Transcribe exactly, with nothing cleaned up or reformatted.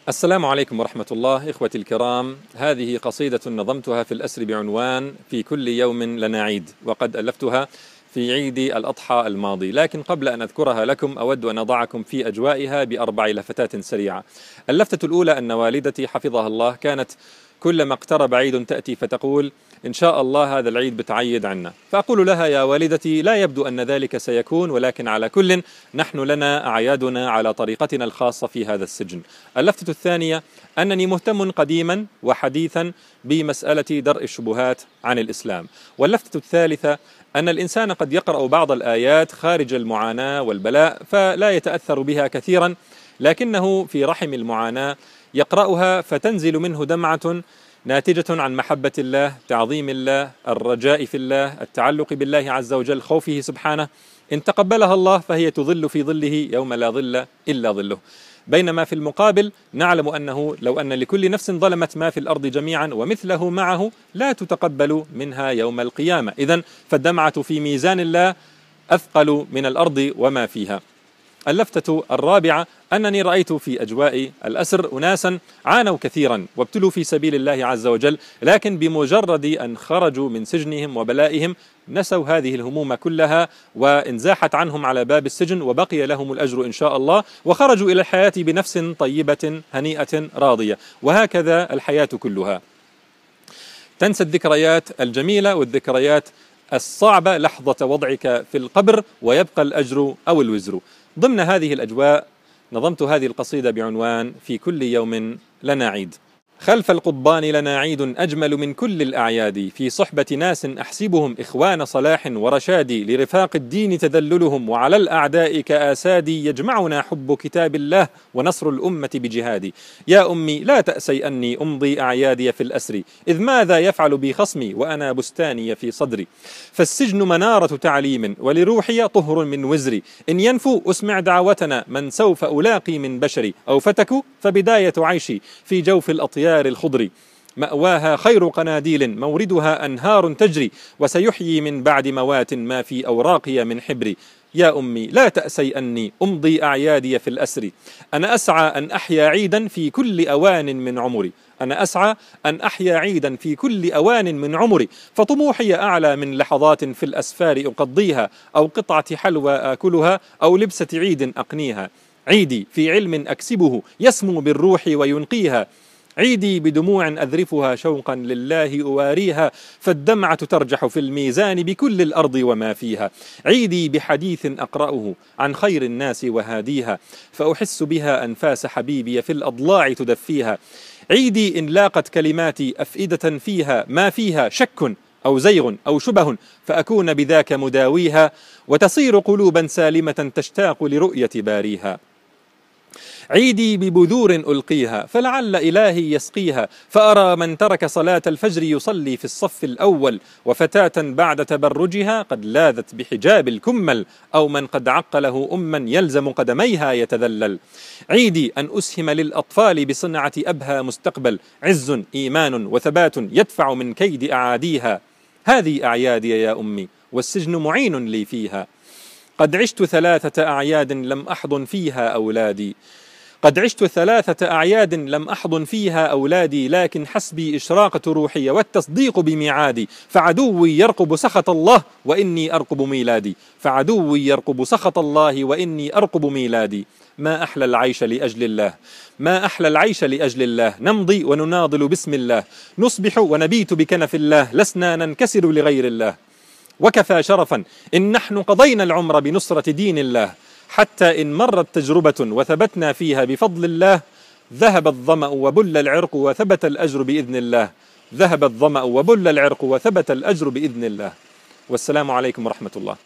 السلام عليكم ورحمة الله. إخوتي الكرام، هذه قصيدة نظمتها في الأسر بعنوان في كل يوم لنا عيد، وقد ألفتها في عيد الأضحى الماضي، لكن قبل أن أذكرها لكم أود أن أضعكم في أجوائها بأربع لفتات سريعة. اللفتة الأولى أن والدتي حفظها الله كانت كلما اقترب عيد تأتي فتقول: إن شاء الله هذا العيد بتعيد عنا. فأقول لها: يا والدتي، لا يبدو أن ذلك سيكون، ولكن على كل نحن لنا أعيادنا على طريقتنا الخاصة في هذا السجن. اللفتة الثانية أنني مهتم قديما وحديثا بمسألة درء الشبهات عن الإسلام. واللفتة الثالثة أن الإنسان قد يقرأ بعض الآيات خارج المعاناة والبلاء فلا يتأثر بها كثيرا، لكنه في رحم المعاناة يقرأها فتنزل منه دمعة ناتجة عن محبة الله، تعظيم الله، الرجاء في الله، التعلق بالله عز وجل، خوفه سبحانه. إن تقبلها الله فهي تظل في ظله يوم لا ظل إلا ظله. بينما في المقابل نعلم أنه لو أن لكل نفس ظلمت ما في الأرض جميعا ومثله معه لا تتقبل منها يوم القيامة. إذن فالدمعة في ميزان الله أثقل من الأرض وما فيها. اللفتة الرابعة أنني رأيت في أجواء الأسر أناسا عانوا كثيرا وابتلوا في سبيل الله عز وجل، لكن بمجرد أن خرجوا من سجنهم وبلائهم نسوا هذه الهموم كلها وانزاحت عنهم على باب السجن، وبقي لهم الأجر إن شاء الله، وخرجوا إلى الحياة بنفس طيبة هنيئة راضية. وهكذا الحياة كلها، تنسى الذكريات الجميلة والذكريات الصعبة لحظة وضعك في القبر، ويبقى الأجر أو الوزر. ضمن هذه الأجواء نظمت هذه القصيدة بعنوان في كل يوم لنا عيد. خلف القضبان لنا عيد أجمل من كل الأعياد، في صحبة ناس أحسبهم إخوان صلاح ورشاد، لرفاق الدين تذللهم وعلى الأعداء كآسادي، يجمعنا حب كتاب الله ونصر الأمة بجهادي. يا أمي لا تأسي أني أمضي أعيادي في الأسر، إذ ماذا يفعل بي خصمي وأنا بستاني في صدري. فالسجن منارة تعليم ولروحي طهر من وزري، إن ينفوا أسمع دعوتنا من سوف ألاقي من بشري، أو فتكوا فبداية عيشي في جوف الأطيار الخضر. مأواها خير قناديل موردها أنهار تجري، وسيحيي من بعد موات ما في أوراقي من حبري. يا أمي لا تأسي أني أمضي أعيادي في الأسر، أنا أسعى أن أحيا عيدا في كل أوان من عمري، أنا أسعى أن أحيا عيدا في كل أوان من عمري، فطموحي أعلى من لحظات في الأسفار أقضيها، أو قطعة حلوى آكلها، أو لبسة عيد أقنيها. عيدي في علم أكسبه يسمو بالروح وينقيها، عيدي بدموع أذرفها شوقا لله أواريها، فالدمعة ترجح في الميزان بكل الأرض وما فيها. عيدي بحديث أقرأه عن خير الناس وهاديها، فأحس بها أنفاس حبيبي في الأضلاع تدفيها. عيدي إن لاقت كلماتي أفئدة فيها ما فيها شك أو زيغ أو شبه، فأكون بذاك مداويها، وتصير قلوبا سالمة تشتاق لرؤية باريها. عيدي ببذور ألقيها فلعل إلهي يسقيها، فأرى من ترك صلاة الفجر يصلي في الصف الأول، وفتاة بعد تبرجها قد لاذت بحجاب الكمل، أو من قد عقله أما يلزم قدميها يتذلل. عيدي أن أسهم للأطفال بصنعة أبهى مستقبل، عز إيمان وثبات يدفع من كيد أعاديها. هذه أعيادي يا أمي والسجن معين لي فيها، قد عشت ثلاثة أعياد لم أحضن فيها أولادي، قد عشت ثلاثة أعياد لم أحضن فيها أولادي، لكن حسبي إشراقة روحي والتصديق بميعادي. فعدوي يرقب سخط الله وإني أرقب ميلادي، فعدوي يرقب سخط الله وإني أرقب ميلادي. ما أحلى العيش لأجل الله، ما أحلى العيش لأجل الله، نمضي ونناضل باسم الله، نصبح ونبيت بكنف الله، لسنا ننكسر لغير الله. وكفى شرفا إن نحن قضينا العمر بنصرة دين الله، حتى إن مرت تجربة وثبتنا فيها بفضل الله، ذهب الظمأ وبل العرق وثبت الأجر بإذن الله، ذهب الظمأ وبل العرق وثبت الأجر بإذن الله. والسلام عليكم ورحمة الله.